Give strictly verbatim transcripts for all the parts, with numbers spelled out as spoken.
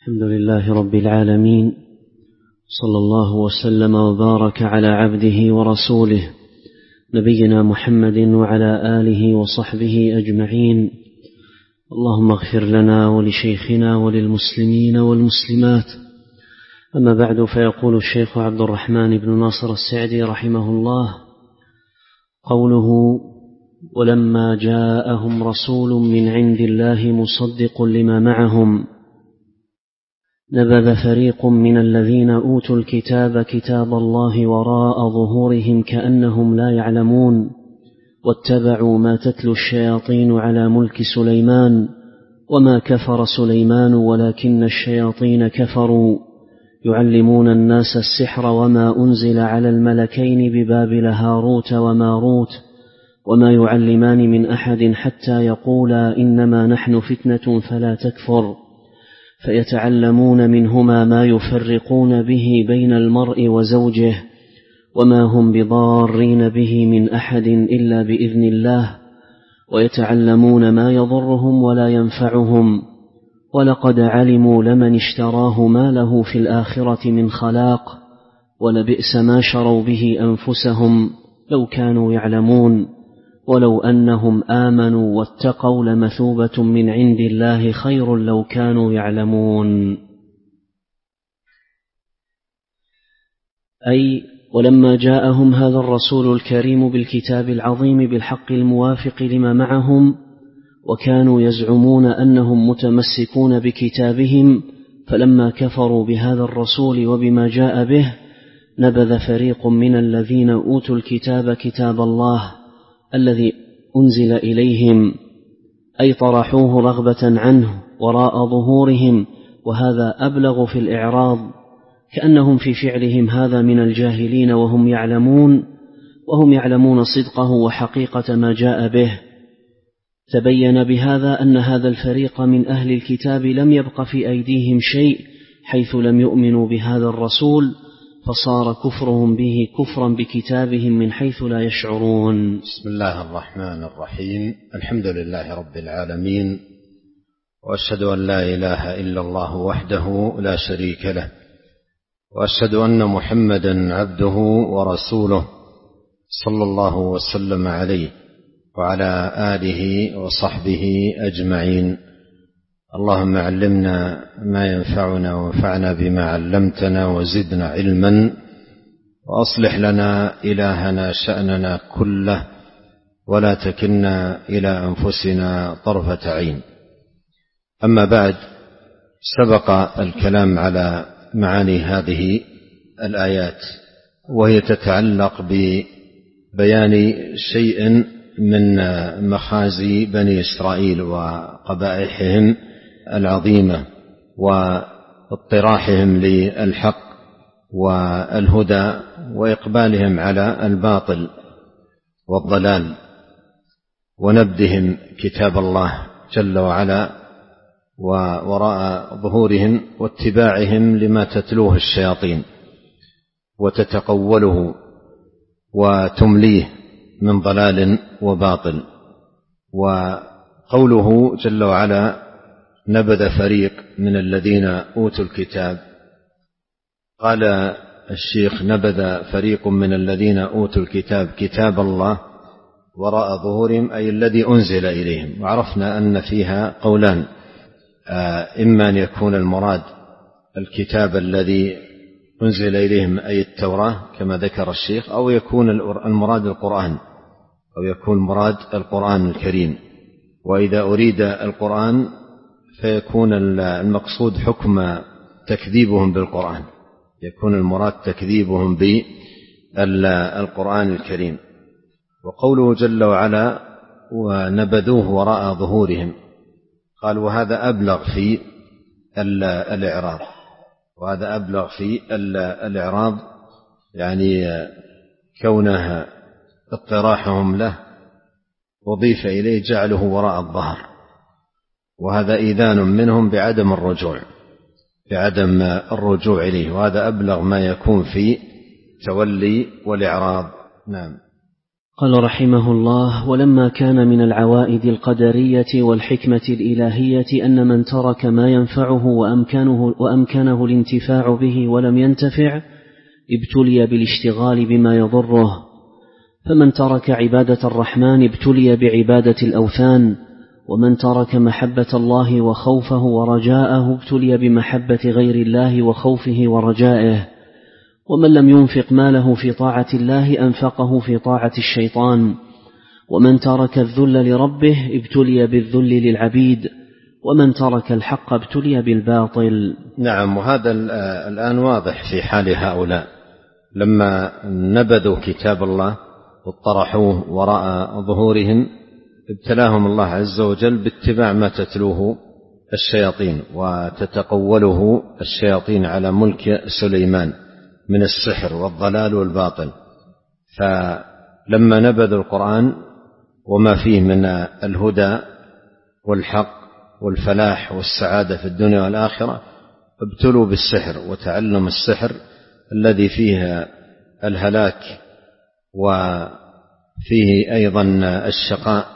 الحمد لله رب العالمين، صلى الله وسلم وبارك على عبده ورسوله نبينا محمد وعلى آله وصحبه أجمعين. اللهم اغفر لنا ولشيخنا وللمسلمين والمسلمات. أما بعد، فيقول الشيخ عبد الرحمن بن ناصر السعدي رحمه الله: قوله: ولما جاءهم رسول من عند الله مصدق لما معهم نبذ فريق من الذين أوتوا الكتاب كتاب الله وراء ظهورهم كأنهم لا يعلمون، واتبعوا ما تتلو الشياطين على ملك سليمان، وما كفر سليمان ولكن الشياطين كفروا يعلمون الناس السحر وما أنزل على الملكين ببابل هاروت وماروت وما يعلمان من أحد حتى يقولا إنما نحن فتنة فلا تكفر، فيتعلمون منهما ما يفرقون به بين المرء وزوجه، وما هم بضارين به من أحد إلا بإذن الله، ويتعلمون ما يضرهم ولا ينفعهم، ولقد علموا لمن اشتراه ما له في الآخرة من خلاق، ولبئس ما شروا به أنفسهم لو كانوا يعلمون، ولو أنهم آمنوا واتقوا لمثوبة من عند الله خير لو كانوا يعلمون. أي ولما جاءهم هذا الرسول الكريم بالكتاب العظيم بالحق الموافق لما معهم، وكانوا يزعمون أنهم متمسكون بكتابهم، فلما كفروا بهذا الرسول وبما جاء به نبذ فريق من الذين أوتوا الكتاب كتاب الله الذي أنزل إليهم، أي طرحوه رغبة عنه وراء ظهورهم، وهذا أبلغ في الإعراض، كأنهم في فعلهم هذا من الجاهلين وهم يعلمون وهم يعلمون صدقه وحقيقة ما جاء به. تبين بهذا أن هذا الفريق من أهل الكتاب لم يبق في أيديهم شيء حيث لم يؤمنوا بهذا الرسول، فصار كفرهم به كفرا بكتابهم من حيث لا يشعرون. بسم الله الرحمن الرحيم. الحمد لله رب العالمين، وأشهد أن لا إله إلا الله وحده لا شريك له، وأشهد أن محمدا عبده ورسوله صلى الله وسلم عليه وعلى آله وصحبه أجمعين. اللهم علمنا ما ينفعنا وانفعنا بما علمتنا وزدنا علما، وأصلح لنا إلهنا شأننا كله، ولا تكلنا إلى أنفسنا طرفة عين. أما بعد، سبق الكلام على معاني هذه الآيات، وهي تتعلق ببيان شيء من مخازي بني إسرائيل وقبائحهم العظيمة واضطراحهم للحق والهدى وإقبالهم على الباطل والضلال، ونبذهم كتاب الله جل وعلا ووراء ظهورهم واتباعهم لما تتلوه الشياطين وتتقوله وتمليه من ضلال وباطل. وقوله جل وعلا: نبذ فريق من الذين أوتوا الكتاب، قال الشيخ: نبذ فريق من الذين أوتوا الكتاب كتاب الله وراء ظهورهم، أي الذي أنزل إليهم. وعرفنا أن فيها قولان: إما أن يكون المراد الكتاب الذي أنزل إليهم أي التوراة كما ذكر الشيخ، أو يكون المراد القرآن، أو يكون مراد القرآن الكريم. وإذا أريد القرآن فيكون المقصود حكم تكذيبهم بالقرآن، يكون المراد تكذيبهم بالقرآن الكريم. وقوله جل وعلا: ونبذوه وراء ظهورهم، قال وهذا أبلغ في الإعراض، وهذا أبلغ في الإعراض، يعني كونه اطراحهم له وضيف إليه جعله وراء الظهر، وهذا إذان منهم بعدم الرجوع بعدم الرجوع إليه، وهذا أبلغ ما يكون في تولي والإعراض. نعم. قال رحمه الله: ولما كان من العوائد القدرية والحكمة الإلهية أن من ترك ما ينفعه وأمكانه, وأمكنه الانتفاع به ولم ينتفع ابتلي بالاشتغال بما يضره، فمن ترك عبادة الرحمن ابتلي بعبادة الأوثان، ومن ترك محبة الله وخوفه ورجاءه ابتلي بمحبة غير الله وخوفه ورجائه، ومن لم ينفق ماله في طاعة الله أنفقه في طاعة الشيطان، ومن ترك الذل لربه ابتلي بالذل للعبيد، ومن ترك الحق ابتلي بالباطل. نعم، وهذا الآن واضح في حال هؤلاء لما نبذوا كتاب الله واطرحوه وراء ظهورهم ابتلاهم الله عز وجل باتباع ما تتلوه الشياطين وتتقوله الشياطين على ملك سليمان من السحر والضلال والباطل. فلما نبذوا القرآن وما فيه من الهدى والحق والفلاح والسعادة في الدنيا والآخرة ابتلوا بالسحر وتعلم السحر الذي فيه الهلاك وفيه أيضا الشقاء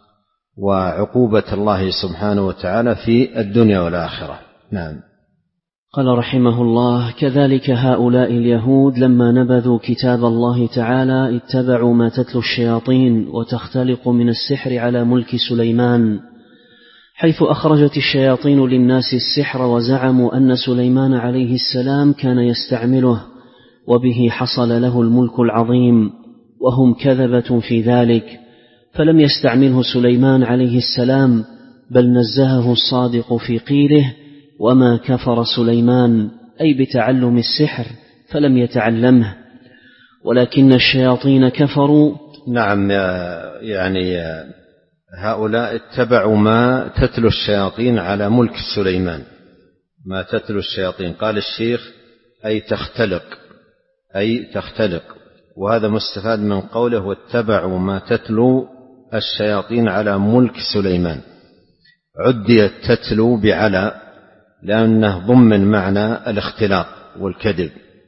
وعقوبة الله سبحانه وتعالى في الدنيا والآخرة. نعم. قال رحمه الله: كذلك هؤلاء اليهود لما نبذوا كتاب الله تعالى اتبعوا ما تتلو الشياطين وتختلق من السحر على ملك سليمان، حيث أخرجت الشياطين للناس السحر وزعموا أن سليمان عليه السلام كان يستعمله وبه حصل له الملك العظيم، وهم كذبة في ذلك، فلم يستعمله سليمان عليه السلام، بل نزهه الصادق في قيله: وما كفر سليمان، أي بتعلم السحر، فلم يتعلمه ولكن الشياطين كفروا. نعم، يعني هؤلاء اتبعوا ما تتلو الشياطين على ملك سليمان، ما تتلو الشياطين. قال الشيخ: أي تختلق، أي تختلق، وهذا مستفاد من قوله: واتبعوا ما تتلو الشياطين على ملك سليمان. عديت تتلو بعلى لأنه ضمن معنى الاختلاق والكذب،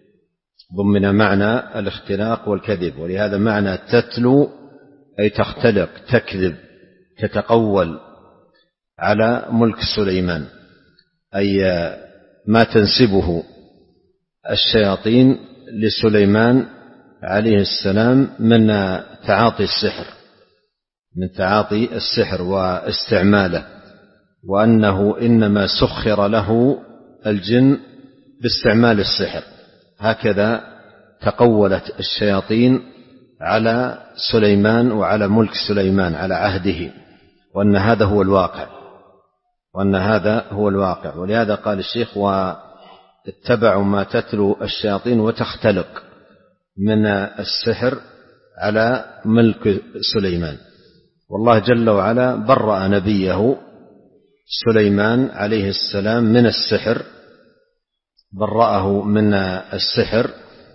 ضمن معنى الاختلاق والكذب، ولهذا معنى تتلو أي تختلق، تكذب، تتقول على ملك سليمان، أي ما تنسبه الشياطين لسليمان عليه السلام من تعاطي السحر، من تعاطي السحر واستعماله، وأنه إنما سخر له الجن باستعمال السحر. هكذا تقولت الشياطين على سليمان وعلى ملك سليمان على عهده، وأن هذا هو الواقع، وأن هذا هو الواقع. ولهذا قال الشيخ: واتبعوا ما تتلو الشياطين وتختلق من السحر على ملك سليمان. والله جل وعلا برأ نبيه سليمان عليه السلام من السحر، برأه من السحر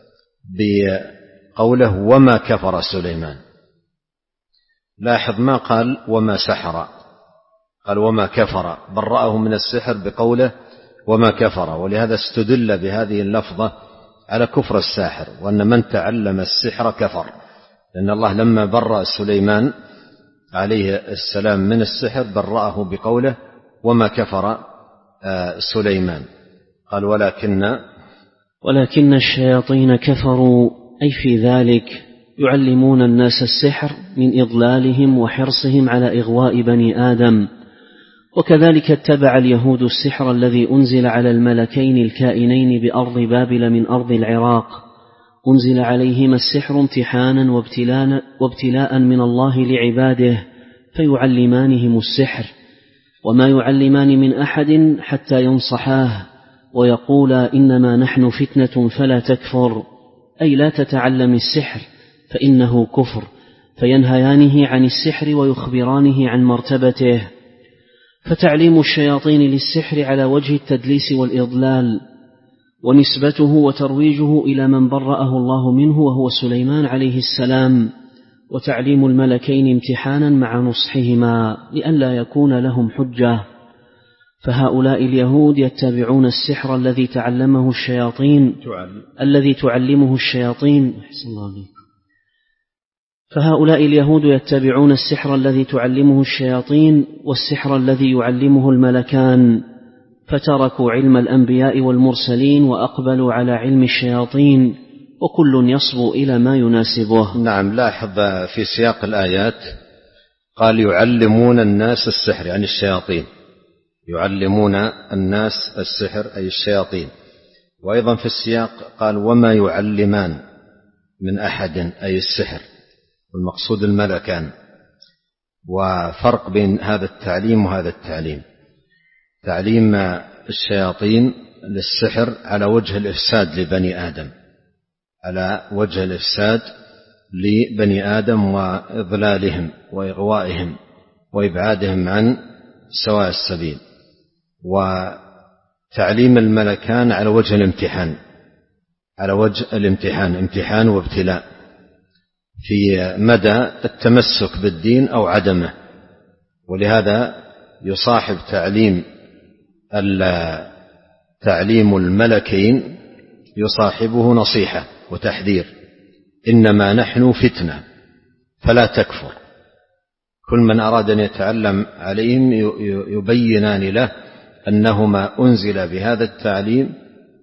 بقوله: وما كفر سليمان. لاحظ ما قال وما سحر، قال وما كفر، برأه من السحر بقوله وما كفر. ولهذا استدل بهذه اللفظة على كفر الساحر، وأن من تعلم السحر كفر، لأن الله لما برأ سليمان عليه السلام من السحر برأه بقوله وما كفر سليمان. قال: ولكن ولكن الشياطين كفروا، أي في ذلك يعلمون الناس السحر من إضلالهم وحرصهم على إغواء بني آدم. وكذلك اتبع اليهود السحر الذي أنزل على الملكين الكائنين بأرض بابل من أرض العراق، أنزل عليهما السحر امتحانا وابتلاء, وابتلاء من الله لعباده، فيعلمانهم السحر، وما يعلمان من أحد حتى ينصحاه ويقولا: إنما نحن فتنة فلا تكفر، أي لا تتعلم السحر فإنه كفر، فينهيانه عن السحر ويخبرانه عن مرتبته. فتعليم الشياطين للسحر على وجه التدليس والإضلال، ونسبته وترويجه إلى من برأه الله منه وهو سليمان عليه السلام، وتعليم الملكين امتحانا مع نصحهما لئلا يكون لهم حجة. فهؤلاء اليهود يتبعون السحر الذي تعلمه الشياطين الذي تعلمه الشياطين فهؤلاء اليهود يتبعون السحر الذي تعلمه الشياطين والسحر الذي يعلمه الملكان، فتركوا علم الأنبياء والمرسلين وأقبلوا على علم الشياطين، وكل يصبو إلى ما يناسبه. نعم، لاحظ في سياق الآيات قال يعلمون الناس السحر، يعني الشياطين، يعلمون الناس السحر أي الشياطين. وأيضا في السياق قال وما يعلمان من أحد أي السحر، والمقصود الملكان. وفرق بين هذا التعليم وهذا التعليم. تعليم الشياطين للسحر على وجه الإفساد لبني آدم، على وجه الإفساد لبني آدم وإضلالهم وإغوائهم وإبعادهم عن سواء السبيل. وتعليم الملكان على وجه الامتحان، على وجه الامتحان، امتحان وابتلاء في مدى التمسك بالدين أو عدمه. ولهذا يصاحب تعليم تعليم الملكين يصاحبه نصيحة وتحذير: إنما نحن فتنة فلا تكفر. كل من أراد أن يتعلم عليهم يبينان له أنهما أنزل بهذا التعليم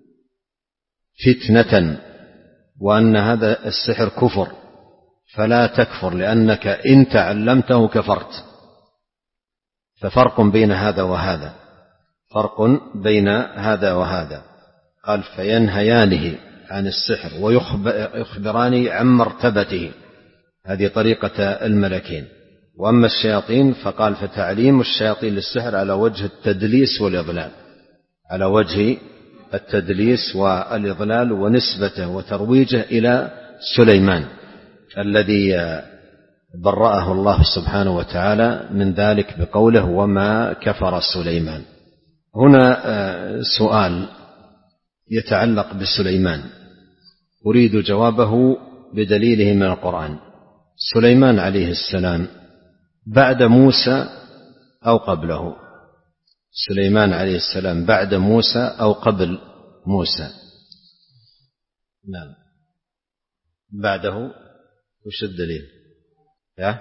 فتنة، وأن هذا السحر كفر، فلا تكفر لأنك إن تعلمته كفرت. ففرق بين هذا وهذا، فرق بين هذا وهذا. قال فينهيانه عن السحر ويخبراني عن مرتبته، هذه طريقة الملكين. وأما الشياطين فقال فتعليم الشياطين للسحر على وجه التدليس والإضلال، على وجه التدليس والإضلال، ونسبته وترويجه إلى سليمان الذي برأه الله سبحانه وتعالى من ذلك بقوله وما كفر سليمان. هنا سؤال يتعلق بسليمان أريد جوابه بدليله من القرآن. سليمان عليه السلام بعد موسى أو قبله؟ سليمان عليه السلام بعد موسى أو قبل موسى؟ نعم بعده. وش الدليل؟ يا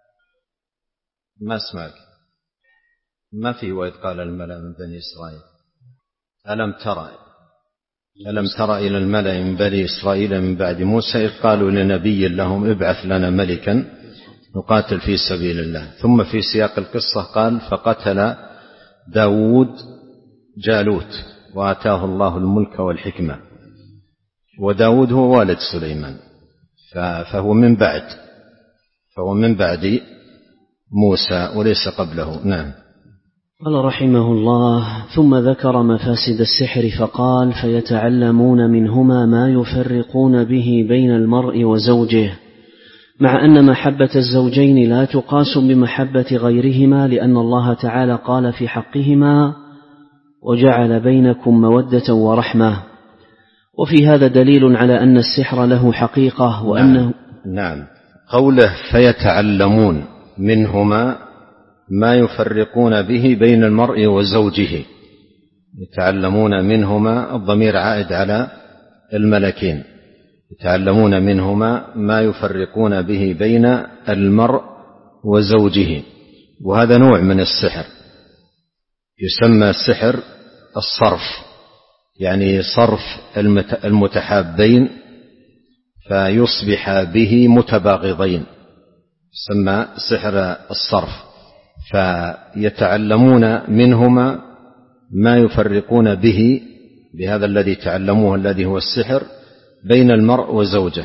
ما اسمعك، ما فيه وإذ قال الملأ من بني إسرائيل ألم ترى ألم ترى إلى الملأ من بني إسرائيل من بعد موسى إذ قالوا لنبي لهم ابعث لنا ملكا نقاتل في سبيل الله. ثم في سياق القصة قال فقتل داود جالوت وآتاه الله الملك والحكمة. وداود هو والد سليمان، فهو من بعد فهو من بعد موسى وليس قبله. نعم. قال رحمه الله ثم ذكر مفاسد السحر فقال فيتعلمون منهما ما يفرقون به بين المرء وزوجه، مع أن محبة الزوجين لا تقاس بمحبة غيرهما، لأن الله تعالى قال في حقهما وجعل بينكم مودة ورحمة. وفي هذا دليل على أن السحر له حقيقة وأنه نعم, نعم. قوله فيتعلمون منهما ما يفرقون به بين المرء وزوجه، يتعلمون منهما الضمير عائد على الملكين، يتعلمون منهما ما يفرقون به بين المرء وزوجه. وهذا نوع من السحر يسمى السحر الصرف، يعني صرف المتحابين فيصبح به متباغضين، يسمى سحر الصرف. فيتعلمون منهما ما يفرقون به، بهذا الذي تعلموه الذي هو السحر، بين المرء وزوجه.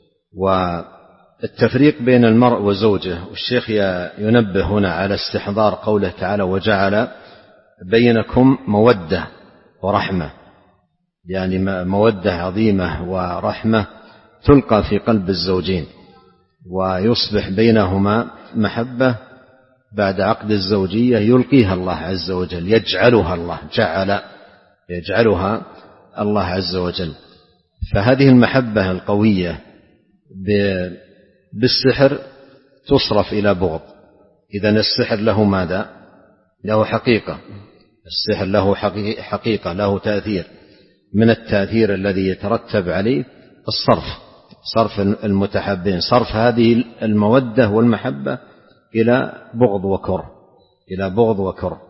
والتفريق بين المرء وزوجه، والشيخ ينبه هنا على استحضار قوله تعالى وجعل بينكم مودة ورحمة، يعني مودة عظيمة ورحمة تلقى في قلب الزوجين، ويصبح بينهما محبة بعد عقد الزوجية يلقيها الله عز وجل، يجعلها الله جعل يجعلها الله عز وجل. فهذه المحبة القوية بالسحر تصرف إلى بغض. إذن السحر له ماذا؟ له حقيقة، السحر له حقيقة، له تأثير. من التأثير الذي يترتب عليه الصرف، صرف المتحابين، صرف هذه المودة والمحبة إلى بغض وكره، إلى بغض وكره،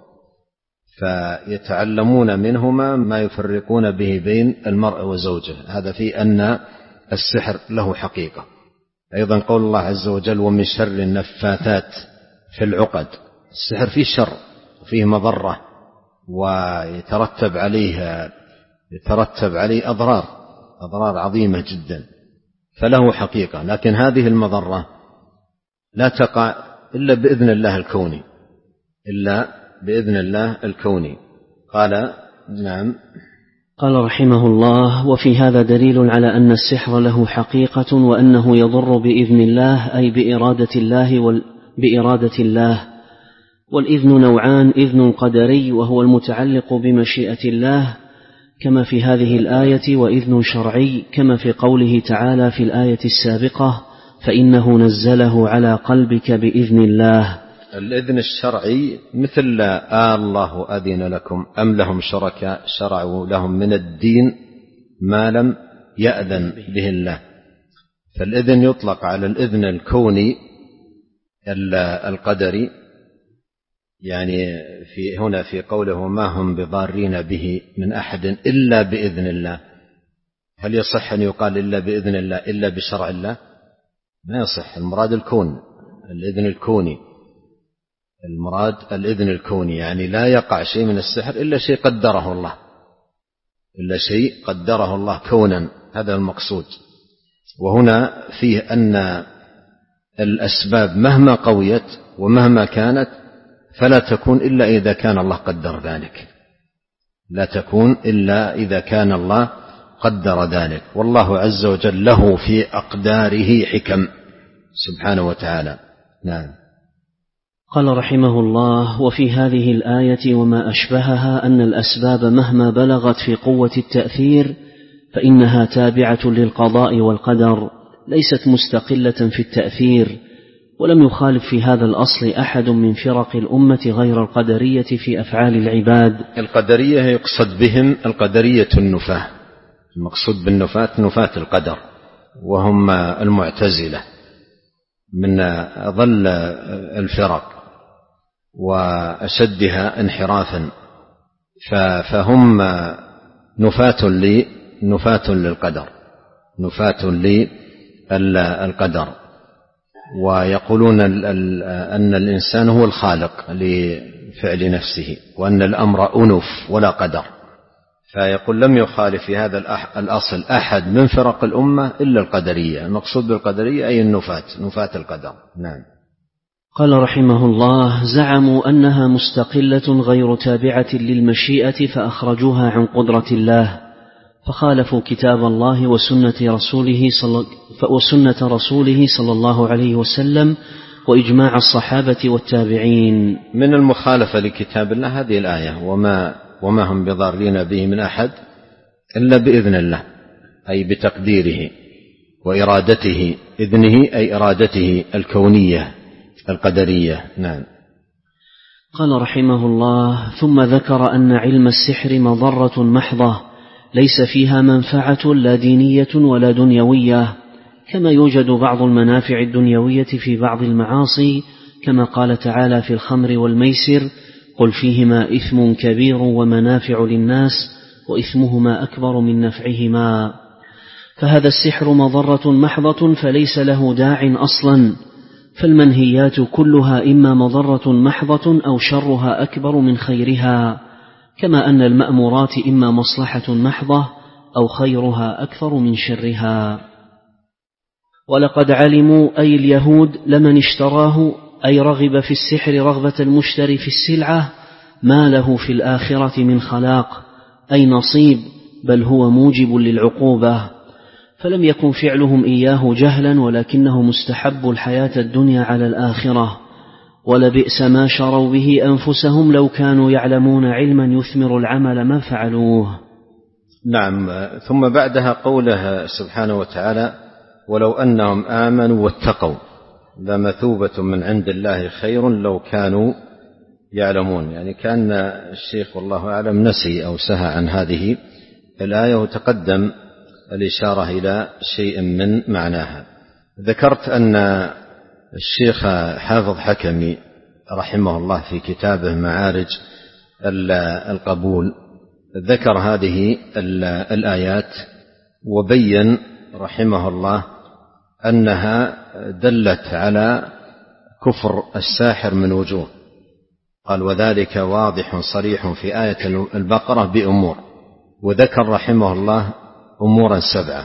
فيتعلمون منهما ما يفرقون به بين المرء وزوجه. هذا في أن السحر له حقيقة. أيضا قول الله عز وجل: ومن شر النفاثات في العقد. السحر فيه شر وفيه مضرة، ويترتب عليه يترتب عليه أضرار أضرار عظيمة جدا، فله حقيقة. لكن هذه المضرة لا تقع إلا بإذن الله الكوني، إلا بإذن الله الكوني. قال: نعم. قال رحمه الله: وفي هذا دليل على أن السحر له حقيقة، وأنه يضر بإذن الله، أي بإرادة الله وال... بإرادة الله. والإذن نوعان: إذن قدري وهو المتعلق بمشيئة الله كما في هذه الآية، وإذن شرعي كما في قوله تعالى في الآية السابقة: فإنه نزله على قلبك بإذن الله. الإذن الشرعي مثل آه الله أذن لكم أم لهم شركاء شرعوا لهم من الدين ما لم يأذن به الله. فالإذن يطلق على الإذن الكوني القدري، يعني في هنا في قوله: ما هم بضارين به من أحد إلا بإذن الله. هل يصح أن يقال إلا بإذن الله إلا بشرع الله؟ ما يصح. المراد الكون، الإذن الكوني، المراد الإذن الكوني، يعني لا يقع شيء من السحر إلا شيء قدره الله، إلا شيء قدره الله كونا، هذا المقصود. وهنا فيه أن الأسباب مهما قويت ومهما كانت فلا تكون إلا إذا كان الله قدر ذلك، لا تكون إلا إذا كان الله قدر ذلك. والله عز وجل له في أقداره حكم سبحانه وتعالى. نعم. قال رحمه الله: وفي هذه الآية وما أشبهها أن الأسباب مهما بلغت في قوة التأثير فإنها تابعة للقضاء والقدر، ليست مستقلة في التأثير. ولم يخالف في هذا الأصل أحد من فرق الأمة غير القدرية في أفعال العباد. القدرية يقصد بهم القدرية النفاة، المقصود بالنفاة نفاة القدر، وهم المعتزلة من أضل الفرق وأشدها انحرافا، فهم نفاة لي نفاة للقدر، نفاة للقدر، ويقولون أن الإنسان هو الخالق لفعل نفسه، وأن الأمر أنف ولا قدر. فيقول لم يخالف في هذا الأصل أحد من فرق الأمة إلا القدرية. المقصود بالقدرية أي النفاة، نفاة القدر. نعم. قال رحمه الله: زعموا أنها مستقلة غير تابعة للمشيئة فأخرجوها عن قدرة الله، فخالفوا كتاب الله وسنة رسوله صلى, وسنة رسوله صلى الله عليه وسلم وإجماع الصحابة والتابعين. من المخالفة لكتاب الله هذه الآية: وما, وما هم بضارين به من أحد إلا بإذن الله، أي بتقديره وإرادته، إذنه أي إرادته الكونية القدرية. نعم. قال رحمه الله: ثم ذكر أن علم السحر مضرة محضة ليس فيها منفعة لا دينية ولا دنيوية، كما يوجد بعض المنافع الدنيوية في بعض المعاصي، كما قال تعالى في الخمر والميسر: قل فيهما إثم كبير ومنافع للناس وإثمهما أكبر من نفعهما. فهذا السحر مضرة محضة فليس له داع أصلا، فالمنهيات كلها إما مضرة محضة أو شرها أكبر من خيرها، كما أن المأمورات إما مصلحة محضة أو خيرها أكثر من شرها. ولقد علموا أي اليهود لمن اشتراه، أي رغب في السحر رغبة المشتري في السلعة، ما له في الآخرة من خلاق، أي نصيب، بل هو موجب للعقوبة. فلم يكن فعلهم إياه جهلا، ولكنه مستحب الحياة الدنيا على الآخرة. ولبئس ما شروا به أنفسهم لو كانوا يعلمون علما يثمر العمل ما فعلوه. نعم. ثم بعدها قوله سبحانه وتعالى: ولو أنهم آمنوا واتقوا لمثوبة من عند الله خير لو كانوا يعلمون. يعني كان الشيخ والله أعلم نسي أو سهى عن هذه الآية، وتقدم الإشارة إلى شيء من معناها. ذكرت أن الشيخ حافظ حكمي رحمه الله في كتابه معارج القبول ذكر هذه الآيات وبين رحمه الله أنها دلت على كفر الساحر من وجوه. قال وذلك واضح صريح في آية البقرة بأمور، وذكر رحمه الله أمورا سبعة،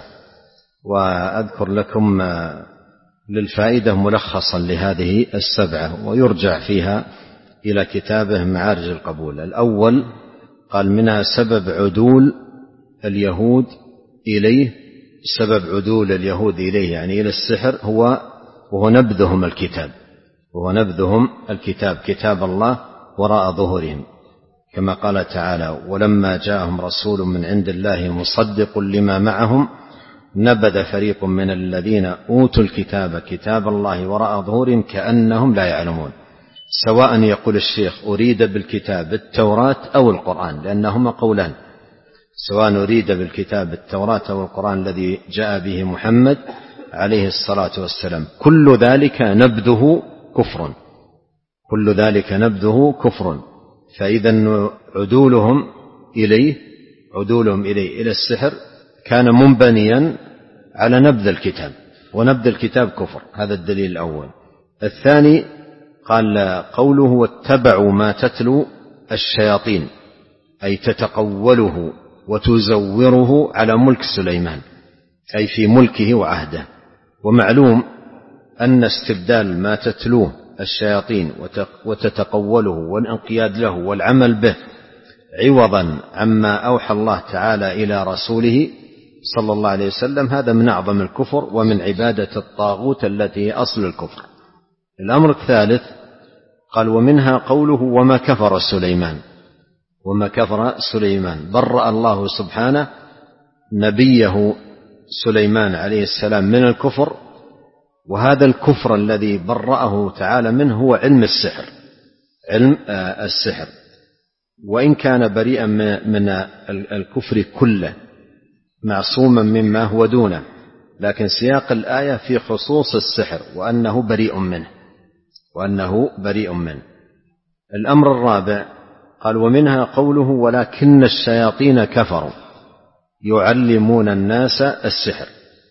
وأذكر لكم للفائدة ملخصا لهذه السبعة ويرجع فيها إلى كتابه معارج القبول. الأول قال منها سبب عدول اليهود إليه، سبب عدول اليهود إليه يعني إلى السحر هو وهو نبذهم الكتاب، وهو نبذهم الكتاب كتاب الله وراء ظهورهم، كما قال تعالى ولما جاءهم رسول من عند الله مصدق لما معهم نبذ فريق من الذين أوتوا الكتاب كتاب الله وراء ظهورهم كأنهم لا يعلمون. سواء يقول الشيخ أريد بالكتاب التوراة أو القرآن، لأنهما قولان، سواء أريد بالكتاب التوراة أو القرآن الذي جاء به محمد عليه الصلاة والسلام، كل ذلك نبذه كفر، كل ذلك نبذه كفر. فإذا عدولهم إليه عدولهم إليه إلى السحر كان منبنيا على نبذ الكتاب، ونبذ الكتاب كفر. هذا الدليل الأول. الثاني قال قوله واتبعوا ما تتلو الشياطين، أي تتقوله وتزوره على ملك سليمان، أي في ملكه وعهده. ومعلوم أن استبدال ما تتلوه الشياطين وتتقوله والانقياد له والعمل به عوضا عما أوحى الله تعالى إلى رسوله صلى الله عليه وسلم هذا من أعظم الكفر ومن عبادة الطاغوت التي هي أصل الكفر. الأمر الثالث قال ومنها قوله وما كفر سليمان، وما كفر سليمان، برأ الله سبحانه نبيه سليمان عليه السلام من الكفر، وهذا الكفر الذي برأه تعالى منه هو علم السحر، علم السحر، وإن كان بريئا من الكفر كله معصوما مما هو دونه، لكن سياق الآية في خصوص السحر وأنه بريء منه وأنه بريء منه. الأمر الرابع قال ومنها قوله ولكن الشياطين كفروا يعلمون الناس السحر،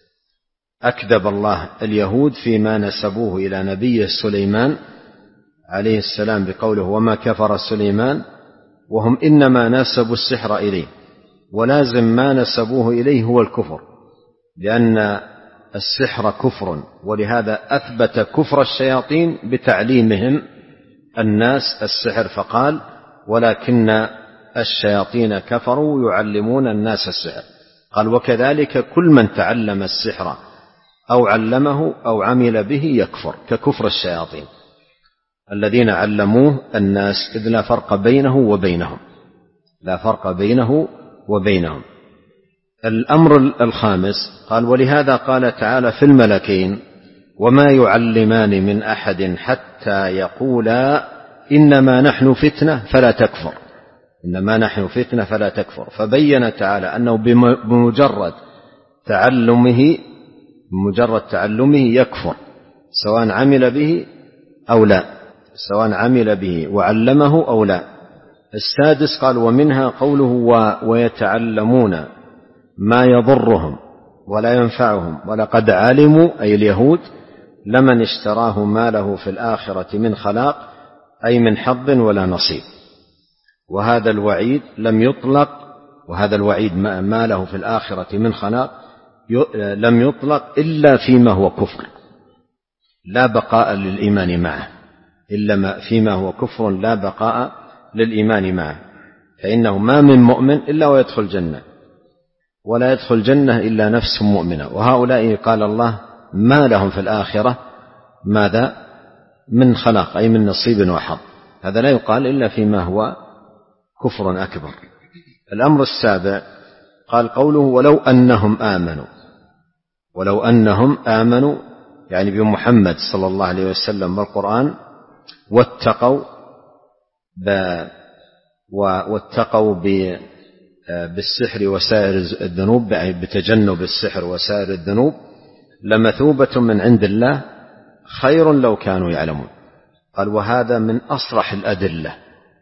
أكذب الله اليهود فيما نسبوه إلى نبيه سليمان عليه السلام بقوله وما كفر سليمان، وهم إنما نسبوا السحر إليه، ولازم ما نسبوه إليه هو الكفر، لأن السحر كفر، ولهذا أثبت كفر الشياطين بتعليمهم الناس السحر، فقال ولكن الشياطين كفروا يعلمون الناس السحر. قال وكذلك كل من تعلم السحر أو علمه أو عمل به يكفر ككفر الشياطين الذين علموه الناس، إذ لا فرق بينه وبينهم، لا فرق بينه وبينهم. الأمر الخامس قال ولهذا قال تعالى في الملكين وما يعلمان من أحد حتى يقولا إنما نحن فتنة فلا تكفر، إنما نحن فتنة فلا تكفر. فبين تعالى أنه بمجرد تعلمه بمجرد تعلمه يكفر سواء عمل به أو لا، سواء عمل به وعلمه أو لا. السادس قال ومنها قوله ويتعلمون ما يضرهم ولا ينفعهم ولقد علموا أي اليهود لمن اشتراه ما له في الآخرة من خلاق، أي من حظ ولا نصيب. وهذا الوعيد لم يطلق، وهذا الوعيد ما له في الآخرة من خلاق لم يطلق إلا فيما هو كفر لا بقاء للإيمان معه، إلا فيما هو كفر لا بقاء للإيمان معه، فإنه ما من مؤمن إلا ويدخل جنة، ولا يدخل الجنة إلا نفس مؤمنة. وهؤلاء قال الله ما لهم في الآخرة ماذا من خلاق، أي من نصيب وحظ، هذا لا يقال إلا فيما هو كفر أكبر. الأمر السابع قال قوله ولو أنهم آمنوا، ولو أنهم آمنوا يعني بمحمد صلى الله عليه وسلم والقرآن، واتقوا ب واتقوا بالسحر وسائر الذنوب، يعني بتجنب السحر وسائر الذنوب، لمثوبة من عند الله خير لو كانوا يعلمون. قال وهذا من أصرح الأدلة،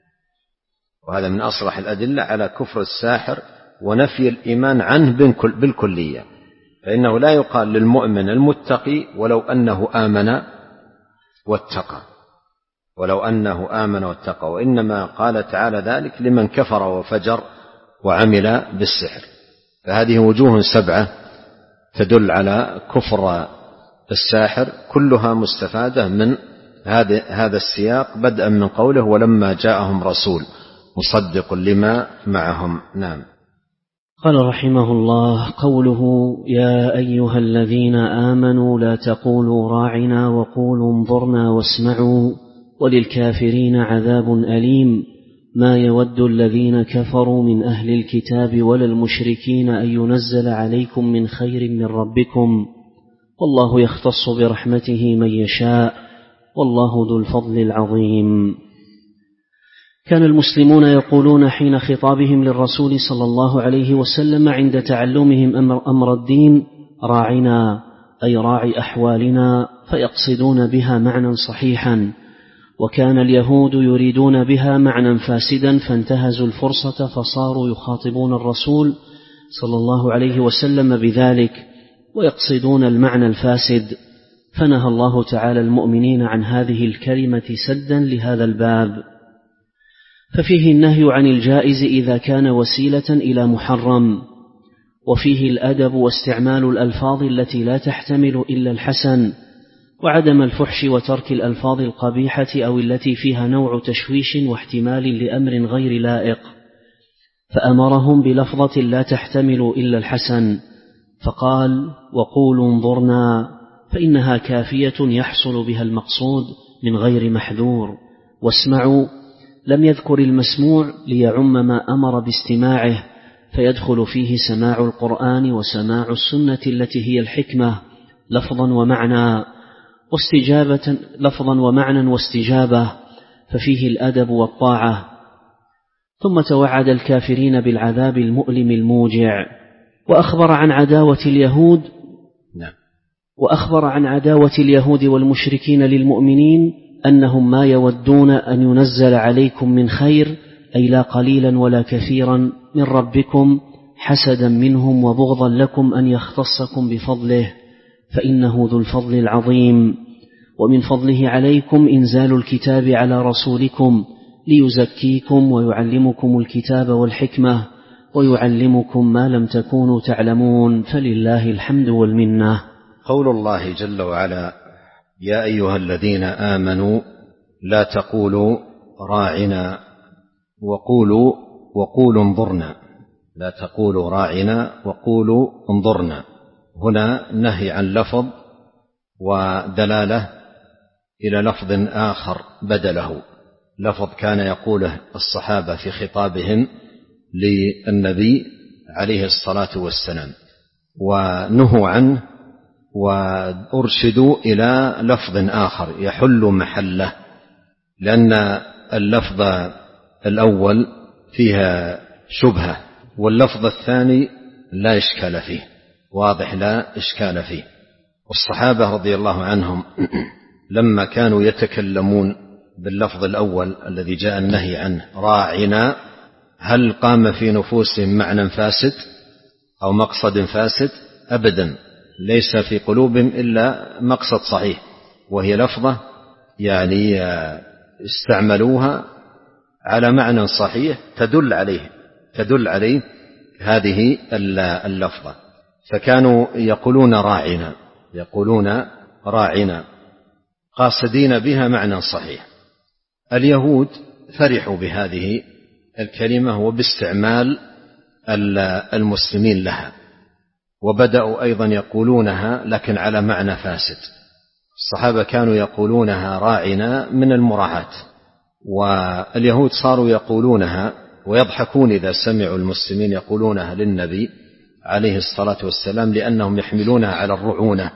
وهذا من أصرح الأدلة على كفر الساحر ونفي الإيمان عنه بالكلية، فإنه لا يقال للمؤمن المتقي ولو أنه آمن واتقى، ولو أنه آمن واتقى، وإنما قال تعالى ذلك لمن كفر وفجر وعمل بالسحر. فهذه وجوه سبعة تدل على كفر الساحر، كلها مستفادة من هذا السياق، بدءا من قوله ولما جاءهم رسول مصدق لما معهم. نعم. قال رحمه الله: قوله يا أيها الذين آمنوا لا تقولوا راعنا وقولوا انظرنا واسمعوا وللكافرين عذاب أليم، ما يود الذين كفروا من أهل الكتاب ولا المشركين أن ينزل عليكم من خير من ربكم، والله يختص برحمته من يشاء، والله ذو الفضل العظيم. كان المسلمون يقولون حين خطابهم للرسول صلى الله عليه وسلم عند تعلمهم أمر, أمر الدين راعنا، أي راعي أحوالنا، فيقصدون بها معنى صحيحا، وكان اليهود يريدون بها معنى فاسدا، فانتهزوا الفرصة فصاروا يخاطبون الرسول صلى الله عليه وسلم بذلك ويقصدون المعنى الفاسد، فنهى الله تعالى المؤمنين عن هذه الكلمة سدا لهذا الباب. ففيه النهي عن الجائز إذا كان وسيلة إلى محرم، وفيه الأدب واستعمال الألفاظ التي لا تحتمل إلا الحسن، وعدم الفحش وترك الألفاظ القبيحة أو التي فيها نوع تشويش واحتمال لأمر غير لائق، فأمرهم بلفظة لا تحتمل إلا الحسن، فقال وقولوا انظرنا، فإنها كافية يحصل بها المقصود من غير محذور، واسمعوا لم يذكر المسموع ليعم ما أمر باستماعه، فيدخل فيه سماع القرآن وسماع السنة التي هي الحكمة لفظا ومعنى واستجابة لفظا ومعنى واستجابة، ففيه الأدب والطاعة. ثم توعد الكافرين بالعذاب المؤلم الموجع، وأخبر عن عداوة اليهود نعم. وأخبر عن عداوة اليهود والمشركين للمؤمنين أنهم ما يودون أن ينزل عليكم من خير، أي لا قليلا ولا كثيرا من ربكم، حسدا منهم وبغضا لكم أن يختصكم بفضله، فإنه ذو الفضل العظيم. ومن فضله عليكم إنزال الكتاب على رسولكم ليزكيكم ويعلمكم الكتاب والحكمة ويعلمكم ما لم تكونوا تعلمون، فلله الحمد والمنة. قول الله جل وعلا يا أيها الذين آمنوا لا تقولوا راعنا وقولوا وقولوا انظرنا، لا تقولوا راعنا وقولوا انظرنا، هنا نهي عن لفظ ودلالة إلى لفظ آخر بدله، لفظ كان يقوله الصحابة في خطابهم للنبي عليه الصلاة والسلام، ونهوا عنه وأرشدوا إلى لفظ آخر يحل محله، لأن اللفظ الأول فيها شبهة، واللفظ الثاني لا إشكال فيه، واضح لا إشكال فيه. والصحابة رضي الله عنهم لما كانوا يتكلمون باللفظ الأول الذي جاء النهي عنه راعنا، هل قام في نفوسهم معنى فاسد أو مقصد فاسد؟ أبدا، ليس في قلوبهم إلا مقصد صحيح، وهي لفظة يعني استعملوها على معنى صحيح تدل عليه تدل عليه هذه اللفظة، فكانوا يقولون راعنا يقولون راعنا قاصدين بها معنى صحيح. اليهود فرحوا بهذه الكلمة وباستعمال المسلمين لها، وبدأوا أيضا يقولونها لكن على معنى فاسد. الصحابة كانوا يقولونها راعنا من المراعاة، واليهود صاروا يقولونها ويضحكون إذا سمعوا المسلمين يقولونها للنبي عليه الصلاة والسلام، لأنهم يحملونها على الرعونة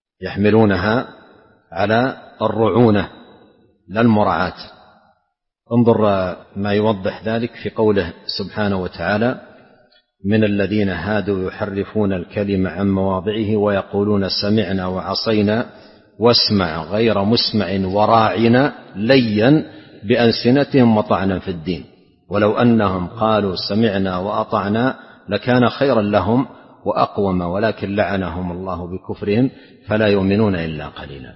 يحملونها على الرعونة لا المراعاة. انظر ما يوضح ذلك في قوله سبحانه وتعالى: من الذين هادوا يحرفون الكلم عن مواضعه ويقولون سمعنا وعصينا واسمع غير مسمع وراعنا ليا بألسنتهم وطعنا في الدين ولو أنهم قالوا سمعنا وأطعنا لكان خيرا لهم وأقوم ولكن لعنهم الله بكفرهم فلا يؤمنون إلا قليلا.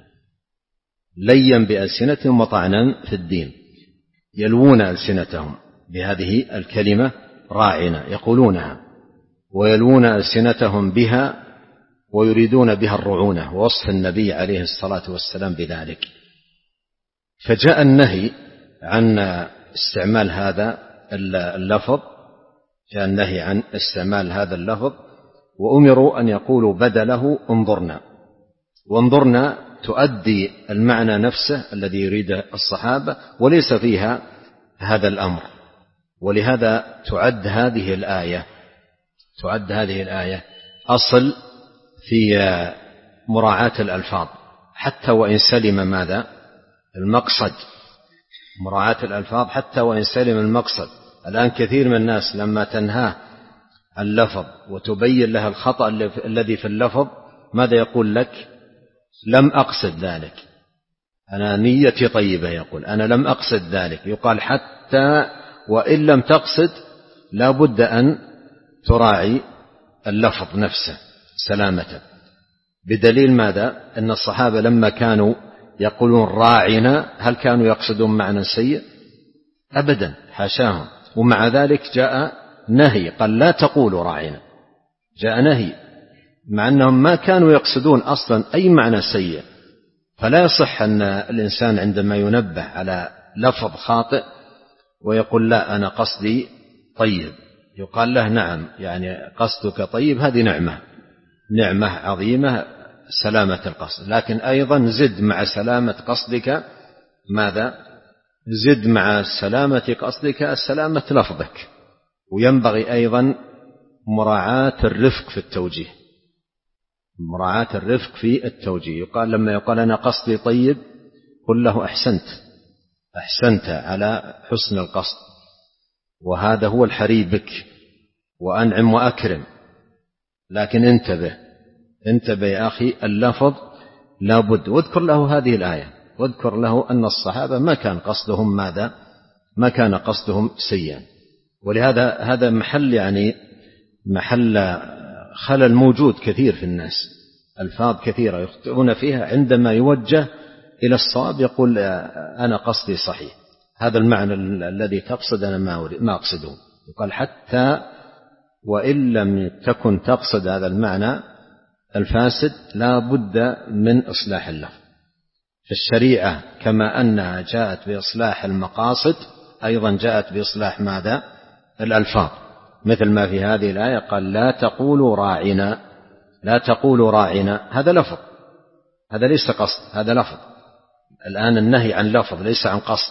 ليا بألسنتهم وطعنا في الدين، يلوون ألسنتهم بهذه الكلمة راعنا يقولونها، ويلوون ألسنتهم بها ويريدون بها الرعونة، ووصف النبي عليه الصلاة والسلام بذلك. فجاء النهي عن استعمال هذا اللفظ، جاء النهي عن استعمال هذا اللفظ، وأمروا أن يقولوا بدله انظرنا. وانظرنا تؤدي المعنى نفسه الذي يريده الصحابة وليس فيها هذا الأمر، ولهذا تعد هذه الآية تعد هذه الآية أصل في مراعاة الألفاظ حتى وإن سلم ماذا؟ المقصد. مراعاة الألفاظ حتى وإن سلم المقصد. الآن كثير من الناس لما تنهاه اللفظ وتبين لها الخطأ الذي في اللفظ ماذا يقول لك؟ لم أقصد ذلك، أنا نيتي طيبة، يقول أنا لم أقصد ذلك. يقال حتى وإن لم تقصد لا بد أن تراعي اللفظ نفسه سلامته. بدليل ماذا؟ أن الصحابة لما كانوا يقولون راعنا هل كانوا يقصدون معنى سيء؟ أبدا، حاشاهم. ومع ذلك جاء نهي، قال لا تقولوا راعنا، جاء نهي، مع أنهم ما كانوا يقصدون أصلا أي معنى سيء. فلا يصح أن الإنسان عندما ينبه على لفظ خاطئ ويقول لا أنا قصدي طيب، يقال له نعم، يعني قصدك طيب، هذه نعمة نعمة عظيمة سلامة القصد، لكن أيضا زد مع سلامة قصدك ماذا؟ زد مع سلامة قصدك سلامة لفظك. وينبغي أيضا مراعاة الرفق في التوجيه، مراعاة الرفق في التوجيه. يقال لما يقال أنا قصدي طيب قل له أحسنت أحسنت على حسن القصد، وهذا هو الحري بك، وأنعم وأكرم، لكن انتبه انتبه يا أخي اللفظ لابد. واذكر له هذه الآية، واذكر له أن الصحابة ما كان قصدهم ماذا؟ ما كان قصدهم سيئا. ولهذا هذا محل يعني محل خلل موجود كثير في الناس، ألفاظ كثيرة يخطئون فيها، عندما يوجه إلى الصواب يقول أنا قصدي صحيح، هذا المعنى الذي تقصد أنا ما أقصده. يقال حتى وإن لم تكن تقصد هذا المعنى الفاسد لا بد من إصلاح اللفظ. في الشريعة كما أنها جاءت بإصلاح المقاصد أيضا جاءت بإصلاح ماذا؟ الألفاظ، مثل ما في هذه الآية قال لا تقولوا راعنا، لا تقولوا راعنا، هذا لفظ، هذا ليس قصد، هذا لفظ. الآن النهي عن لفظ ليس عن قصد.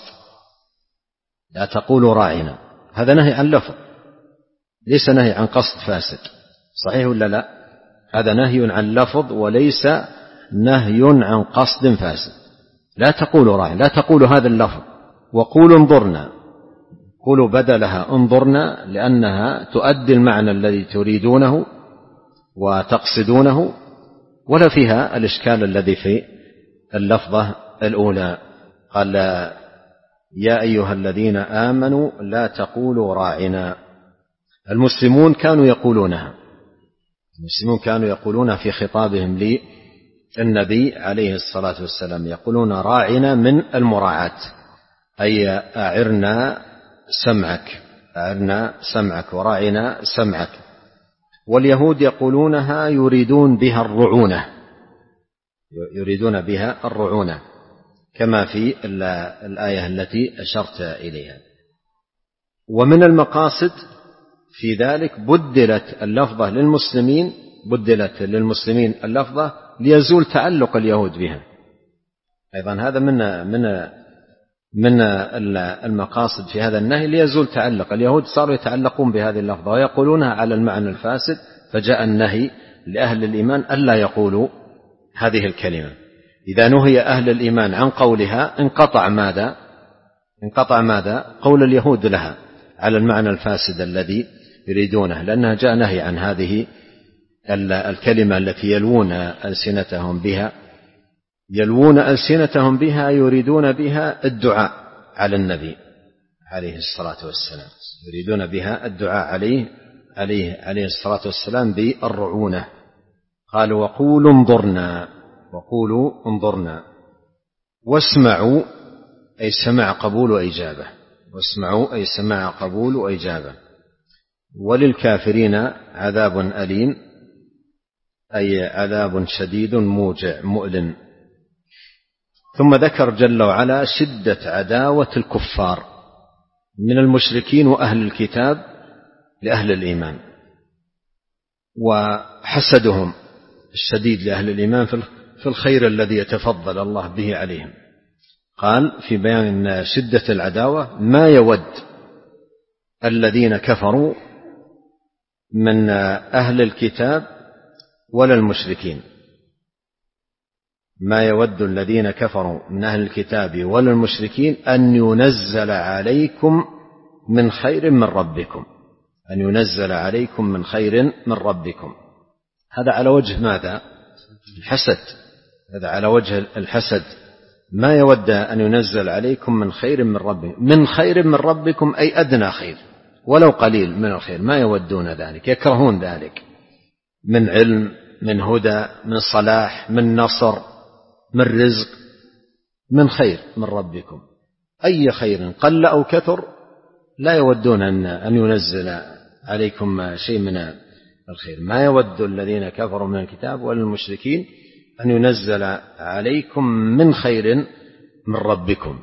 لا تقولوا راعنا هذا نهي عن لفظ، ليس نهي عن قصد فاسد، صحيح ولا لا؟ هذا نهي عن لفظ وليس نهي عن قصد فاسد. لا تقولوا راعنا، لا تقولوا هذا اللفظ، وقولوا انظرنا، قولوا بدلها انظرنا، لأنها تؤدي المعنى الذي تريدونه وتقصدونه، ولا فيها الإشكال الذي في اللفظة الأولى. قال يا أيها الذين آمنوا لا تقولوا راعنا. المسلمون كانوا يقولونها، المسلمون كانوا يقولونها في خطابهم للنبي عليه الصلاة والسلام، يقولون راعنا من المراعاة، أي أعرنا سمعك، أعرنا سمعك وراعنا سمعك. واليهود يقولونها يريدون بها الرعونة، يريدون بها الرعونة كما في الآية التي أشرت إليها. ومن المقاصد في ذلك بدلت اللفظة للمسلمين، بدلت للمسلمين اللفظة ليزول تعلق اليهود بها. أيضا هذا من من من المقاصد في هذا النهي ليزول تعلق اليهود، صاروا يتعلقون بهذه اللفظة ويقولونها على المعنى الفاسد، فجاء النهي لأهل الإيمان ألا يقولوا هذه الكلمة. إذا نهي أهل الإيمان عن قولها انقطع ماذا؟ انقطع ماذا؟ قول اليهود لها على المعنى الفاسد الذي يريدونه، لأنها جاء نهي عن هذه الكلمة التي يلوون ألسنتهم بها يلوون ألسنتهم بها يريدون بها الدعاء على النبي عليه الصلاة والسلام، يريدون بها الدعاء عليه عليه عليه الصلاة والسلام بالرعونة. قالوا وقولوا انظرنا وقولوا انظرنا واسمعوا أي سمع قبول وإجابة، واسمعوا أي سمع قبول وإجابة. وللكافرين عذاب أليم أي عذاب شديد موجع مؤلم. ثم ذكر جل وعلا شدة عداوة الكفار من المشركين وأهل الكتاب لأهل الإيمان، وحسدهم الشديد لأهل الإيمان في الخير الذي يتفضل الله به عليهم. قال في بيان شدة العداوة ما يود الذين كفروا من أهل الكتاب ولا المشركين، ما يود الذين كفروا من أهل الكتاب ولا المشركين أن ينزل عليكم من خير من ربكم، أن ينزل عليكم من خير من ربكم. هذا على وجه ماذا؟ الحسد، هذا على وجه الحسد. ما يود أن ينزل عليكم من خير من ربكم، من خير من ربكم أي أدنى خير ولو قليل من الخير، ما يودون ذلك، يكرهون ذلك، من علم، من هدى، من صلاح، من نصر، من رزق، من خير من ربكم. أي خير قل أو كثر لا يودون أن ينزل عليكم شيء من الخير. ما يود الذين كفروا من الكتاب ولا المشركين أن ينزل عليكم من خير من ربكم،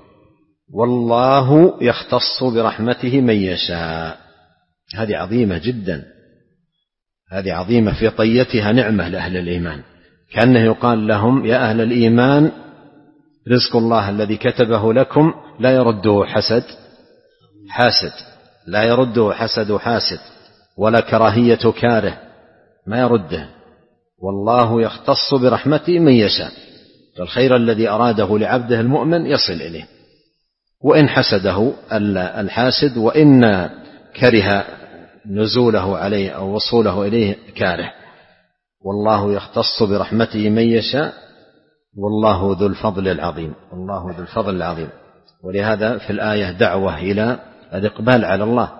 والله يختص برحمته من يشاء. هذه عظيمة جدا، هذه عظيمة في طيتها نعمة لأهل الإيمان، كأنه يقال لهم يا أهل الإيمان رزق الله الذي كتبه لكم لا يرده حسد حاسد، لا يرده حسد حاسد ولا كراهية كاره، ما يرده. والله يختص برحمته من يشاء، فالخير الذي أراده لعبده المؤمن يصل إليه، وإن حسده الحاسد، وإن كره نزوله عليه أو وصوله إليه كاره. والله يختص برحمته من يشاء والله ذو الفضل العظيم، الله ذو الفضل العظيم. ولهذا في الآية دعوة إلى الإقبال على الله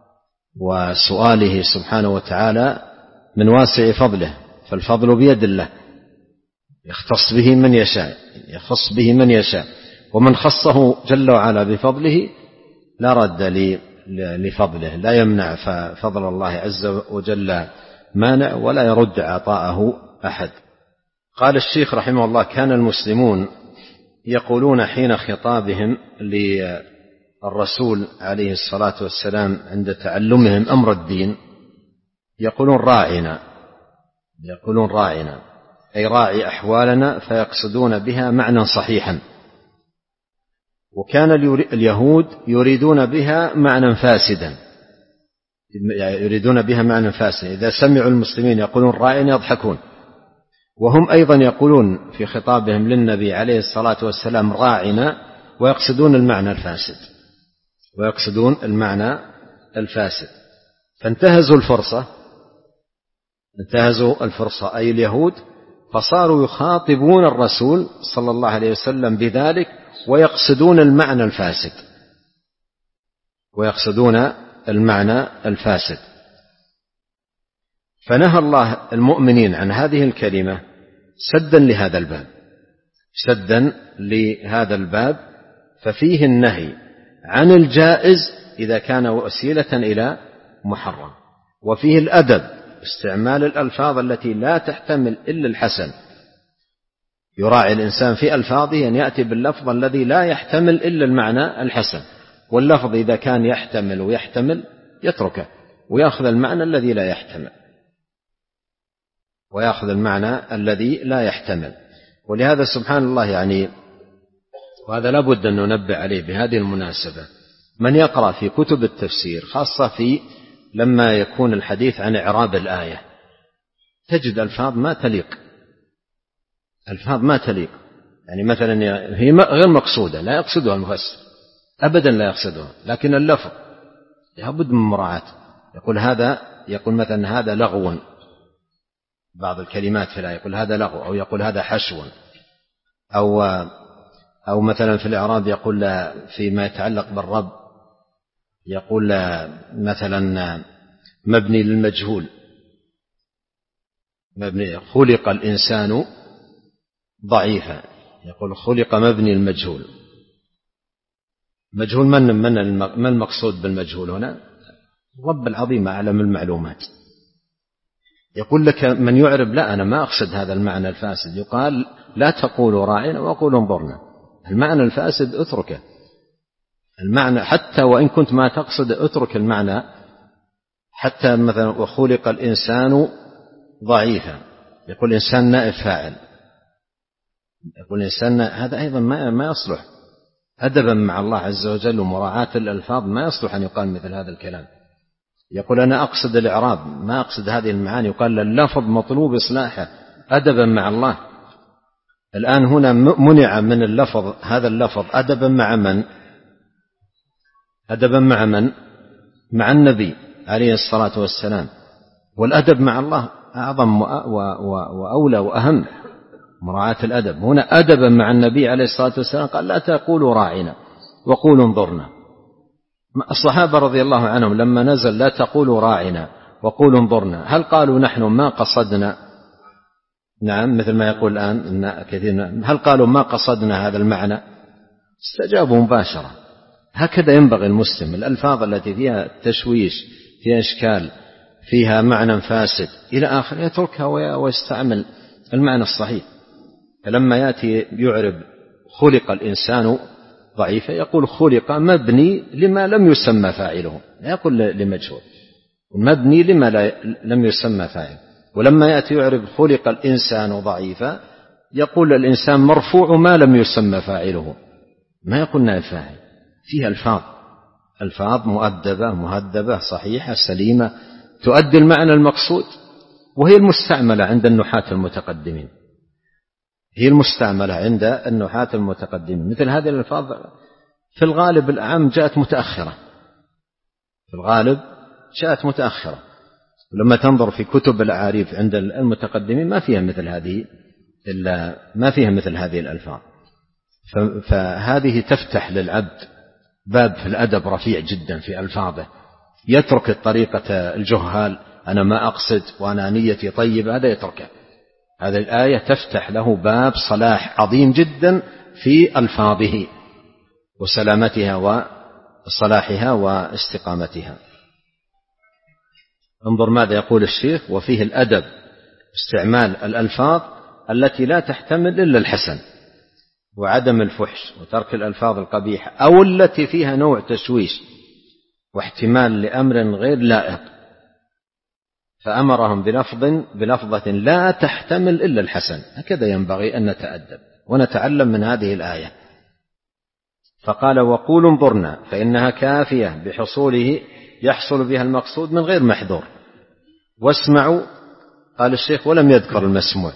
وسؤاله سبحانه وتعالى من واسع فضله، فالفضل بيد الله يختص به من يشاء، يخص به من يشاء، ومن خصه جل وعلا بفضله لا رد لفضله، لا يمنع فضل الله عز وجل مانع ولا يرد عطاءه أحد. قال الشيخ رحمه الله كان المسلمون يقولون حين خطابهم للرسول عليه الصلاة والسلام عند تعلمهم أمر الدين يقولون راعنا، يقولون راعنا أي راعي أحوالنا، فيقصدون بها معنى صحيحا. وكان اليهود يريدون بها معنى فاسدا، يريدون بها معنى فاسدا، إذا سمعوا المسلمين يقولون راعنا يضحكون. وهم أيضا يقولون في خطابهم للنبي عليه الصلاة والسلام راعنا ويقصدون المعنى الفاسد، ويقصدون المعنى الفاسد. فانتهزوا الفرصة، انتهزوا الفرصة أي اليهود، فصاروا يخاطبون الرسول صلى الله عليه وسلم بذلك ويقصدون المعنى الفاسد، ويقصدون المعنى الفاسد. فنهى الله المؤمنين عن هذه الكلمة سدا لهذا الباب، سدا لهذا الباب، ففيه النهي عن الجائز إذا كان وسيلة إلى محرم، وفيه الأدب استعمال الألفاظ التي لا تحتمل إلا الحسن. يراعي الإنسان في ألفاظه أن يأتي باللفظ الذي لا يحتمل إلا المعنى الحسن، واللفظ إذا كان يحتمل ويحتمل يتركه ويأخذ المعنى الذي لا يحتمل، ويأخذ المعنى الذي لا يحتمل. ولهذا سبحان الله يعني، وهذا لابد أن ننبه عليه بهذه المناسبة، من يقرأ في كتب التفسير خاصة في لما يكون الحديث عن إعراب الآية تجد ألفاظ ما تليق، ألفاظ ما تليق، يعني مثلا هي غير مقصودة لا يقصدها المفسر، أبدا لا يقصده، لكن اللفظ لابد من مراعاة. يقول هذا، يقول مثلا هذا لغو، بعض الكلمات في الآية يقول هذا لغو، أو يقول هذا حشو، أو أو مثلا في الإعراب يقول فيما يتعلق بالرب يقول مثلا مبني للمجهول، مبني خلق الإنسان ضعيفا، يقول خلق مبني المجهول. مجهول من من ما المقصود بالمجهول هنا؟ رب العظيم أعلم المعلومات. يقول لك من يعرب لا أنا ما أقصد هذا المعنى الفاسد، يقال لا تقولوا راعنا وقولوا انظرنا، المعنى الفاسد اتركه، المعنى حتى وإن كنت ما تقصد اترك المعنى. حتى مثلا وخلق الإنسان ضعيفا، يقول الإنسان نائب فاعل، يقول الإنسان هذا أيضا ما ما يصلح أدبا مع الله عز وجل ومراعاة الألفاظ، ما يصلح أن يقال مثل هذا الكلام. يقول أنا أقصد الإعراب ما أقصد هذه المعاني، يقال اللفظ مطلوب إصلاحه أدبا مع الله. الآن هنا منع من اللفظ، هذا اللفظ أدبا مع من؟ أدبا مع من؟ مع النبي عليه الصلاة والسلام. والأدب مع الله أعظم وأولى وأهم، مراعاة الأدب. هنا أدبا مع النبي عليه الصلاة والسلام قال لا تقولوا راعنا وقولوا انظرنا. الصحابة رضي الله عنهم لما نزل لا تقولوا راعنا وقولوا انظرنا، هل قالوا نحن ما قصدنا؟ نعم، مثل ما يقول الآن كثير، هل قالوا ما قصدنا هذا المعنى؟ استجابوا مباشرة. هكذا ينبغي المسلم، الألفاظ التي فيها تشويش، فيها إشكال، فيها معنى فاسد إلى آخر يتركها ويستعمل المعنى الصحيح. فلما يأتي يعرب خلق الإنسان ضعيفا يقول خلق مبني لما لم يسمى فاعله، لا يقول لمجهول، مبني لما لم يسمى فاعله. ولما يأتي يعرب خلق الإنسان ضعيفا يقول الإنسان مرفوع ما لم يسمى فاعله، ما يقول نائب فاعل. فيها الفاظ الفاظ مؤدبة مهذبة صحيحة سليمة تؤدي المعنى المقصود، وهي المستعملة عند النحاة المتقدمين، هي المستعملة عند النحاة المتقدمين. مثل هذه الألفاظ في الغالب الأعم جاءت متأخرة، في الغالب جاءت متأخرة. ولما تنظر في كتب الأعاريف عند المتقدمين ما فيها مثل هذه إلا ما فيها مثل هذه الألفاظ. فهذه تفتح للعبد باب في الأدب رفيع جدا في ألفاظه، يترك الطريقة الجهال أنا ما أقصد وأنا نيتي طيب، هذا يتركه. هذه الآية تفتح له باب صلاح عظيم جدا في ألفاظه وسلامتها وصلاحها واستقامتها. انظر ماذا يقول الشيخ: وفيه الأدب استعمال الألفاظ التي لا تحتمل إلا الحسن وعدم الفحش وترك الألفاظ القبيحة أو التي فيها نوع تشويش واحتمال لأمر غير لائق، فأمرهم بلفظ بلفظة لا تحتمل إلا الحسن. هكذا ينبغي أن نتأدب ونتعلم من هذه الآية. فقال وقولوا انظرنا فإنها كافية بحصوله يحصل بها المقصود من غير محذور. واسمعوا قال الشيخ ولم يذكر المسموع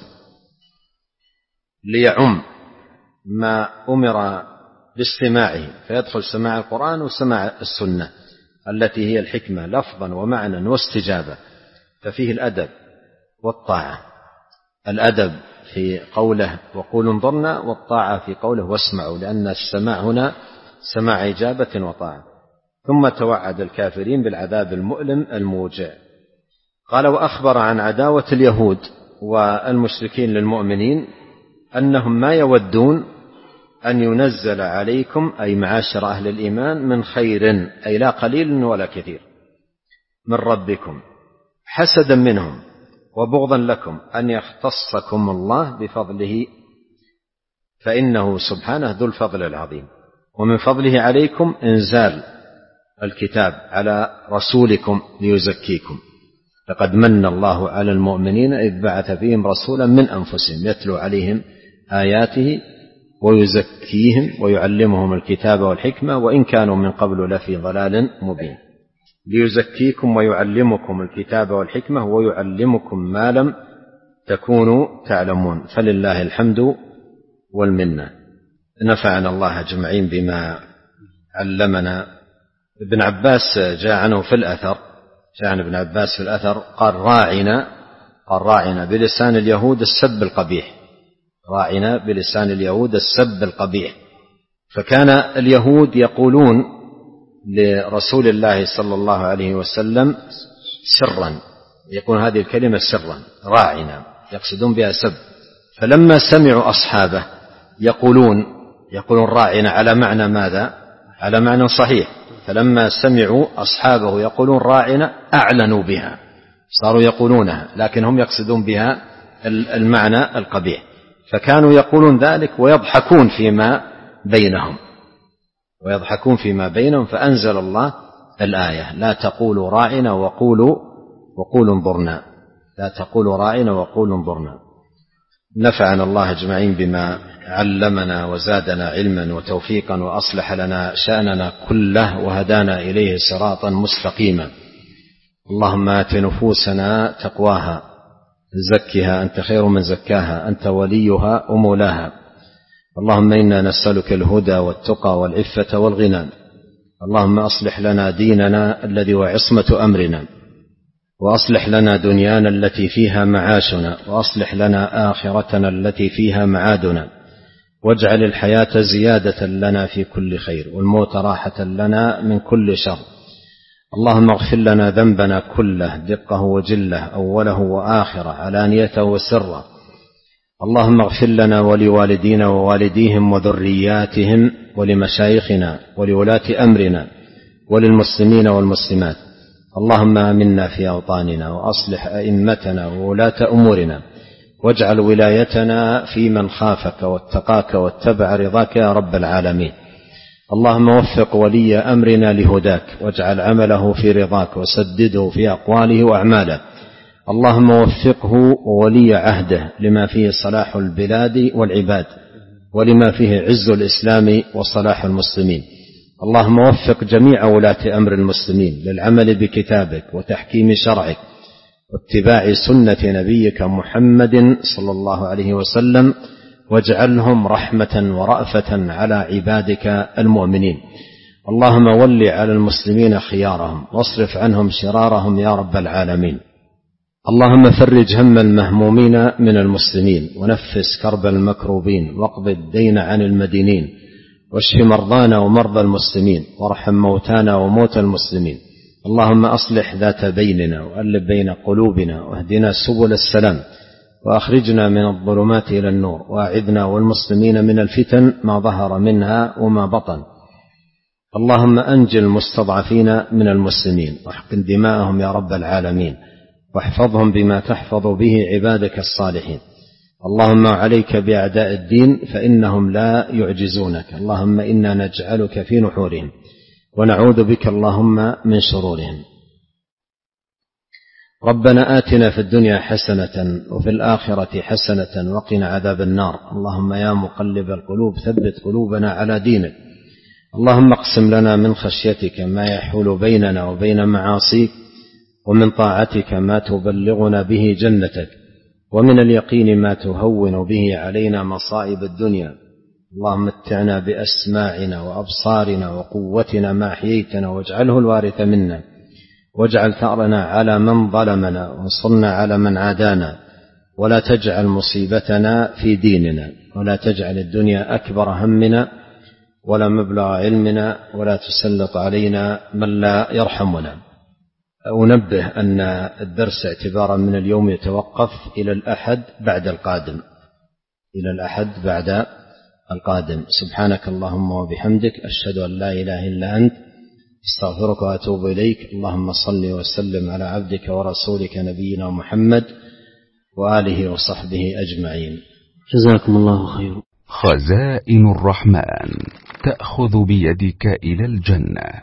ليعم ما أمر باستماعه، فيدخل سماع القرآن وسماع السنة التي هي الحكمة لفظا ومعنى واستجابة. ففيه الأدب والطاعة، الأدب في قوله وقولوا انظرنا، والطاعة في قوله واسمعوا، لأن السماع هنا سماع إجابة وطاعة. ثم توعد الكافرين بالعذاب المؤلم الموجع. قال وأخبر عن عداوة اليهود والمشركين للمؤمنين أنهم ما يودون أن ينزل عليكم أي معاشر أهل الإيمان من خير، أي لا قليل ولا كثير، من ربكم حسدا منهم وبغضا لكم أن يختصكم الله بفضله، فإنه سبحانه ذو الفضل العظيم. ومن فضله عليكم إنزال الكتاب على رسولكم ليزكيكم، لقد من الله على المؤمنين إذ بعث فيهم رسولا من أنفسهم يتلو عليهم آياته ويزكيهم ويعلمهم الكتاب والحكمة وإن كانوا من قبل لفي ضلال مبين. ليزكيكم ويعلمكم الكتاب والحكمة ويعلمكم ما لم تكونوا تعلمون، فلله الحمد والمنة. نفعنا الله أجمعين بما علمنا. ابن عباس جاء عنه في الأثر جاء عن ابن عباس في الأثر قال راعنا قال راعنا بلسان اليهود السب القبيح، راعنا بلسان اليهود السب القبيح. فكان اليهود يقولون لرسول الله صلى الله عليه وسلم سرا، يقول هذه الكلمة سرا راعنا، يقصدون بها سب. فلما سمعوا أصحابه يقولون يقولون راعنا على معنى ماذا؟ على معنى صحيح. فلما سمعوا أصحابه يقولون راعنا أعلنوا بها، صاروا يقولونها، لكن هم يقصدون بها المعنى القبيح. فكانوا يقولون ذلك ويضحكون فيما بينهم ويضحكون فيما بينهم فأنزل الله الآية لا تقولوا راعنا وقولوا وقولوا انظرنا، لا تقولوا راعنا وقولوا انظرنا. نفعنا الله أجمعين بما علمنا وزادنا علما وتوفيقا وأصلح لنا شأننا كله وهدانا إليه صراطا مستقيما. اللهم آت نفوسنا تقواها زكها أنت خير من زكاها أنت وليها ومولاها. اللهم إنا نسألك الهدى والتقى والعفة والغنى. اللهم أصلح لنا ديننا الذي هو عصمة أمرنا، وأصلح لنا دنيانا التي فيها معاشنا، وأصلح لنا آخرتنا التي فيها معادنا، واجعل الحياة زيادة لنا في كل خير والموت راحة لنا من كل شر. اللهم اغفر لنا ذنبنا كله دقه وجله أوله وآخره علانيته وسره. اللهم اغفر لنا ولوالدينا ووالديهم وذرياتهم ولمشايخنا ولولاة أمرنا وللمسلمين والمسلمات. اللهم آمنا في أوطاننا وأصلح أئمتنا وولاة أمورنا، واجعل ولايتنا في من خافك واتقاك واتبع رضاك يا رب العالمين. اللهم وفق ولي أمرنا لهداك، واجعل عمله في رضاك، وسدده في أقواله وأعماله. اللهم وفقه وولي عهده لما فيه صلاح البلاد والعباد، ولما فيه عز الإسلام وصلاح المسلمين. اللهم وفق جميع ولاة أمر المسلمين للعمل بكتابك وتحكيم شرعك واتباع سنة نبيك محمد صلى الله عليه وسلم، واجعلهم رحمة ورأفة على عبادك المؤمنين. اللهم ول على المسلمين خيارهم واصرف عنهم شرارهم يا رب العالمين. اللهم فرج هم المهمومين من المسلمين، ونفس كرب المكروبين، واقض الدين عن المدينين، واشف مرضانا ومرضى المسلمين، وارحم موتانا وموتى المسلمين. اللهم أصلح ذات بيننا وألف بين قلوبنا، واهدنا سبل السلام، وأخرجنا من الظلمات إلى النور، وأعذنا والمسلمين من الفتن ما ظهر منها وما بطن. اللهم أنجل المستضعفين من المسلمين، واحقن دماءهم يا رب العالمين، واحفظهم بما تحفظ به عبادك الصالحين. اللهم عليك بأعداء الدين فإنهم لا يعجزونك. اللهم إنا نجعلك في نحورهم ونعوذ بك اللهم من شرورهم. ربنا آتنا في الدنيا حسنة وفي الآخرة حسنة وقنا عذاب النار. اللهم يا مقلب القلوب ثبت قلوبنا على دينك. اللهم اقسم لنا من خشيتك ما يحول بيننا وبين معاصيك، ومن طاعتك ما تبلغنا به جنتك، ومن اليقين ما تهون به علينا مصائب الدنيا. اللهم متعنا بأسماعنا وأبصارنا وقوتنا ما أحييتنا، واجعله الوارث منا، واجعل ثأرنا على من ظلمنا، وانصرنا على من عادانا، ولا تجعل مصيبتنا في ديننا، ولا تجعل الدنيا أكبر همنا ولا مبلغ علمنا، ولا تسلط علينا من لا يرحمنا. أنبه أن الدرس اعتبارا من اليوم يتوقف إلى الأحد بعد القادم إلى الأحد بعد القادم. سبحانك اللهم وبحمدك، أشهد أن لا إله إلا أنت، استغفرك وأتوب إليك. اللهم صل وسلم على عبدك ورسولك نبينا محمد وآله وصحبه أجمعين. جزاكم الله خير. خزائن الرحمن تأخذ بيدك إلى الجنة.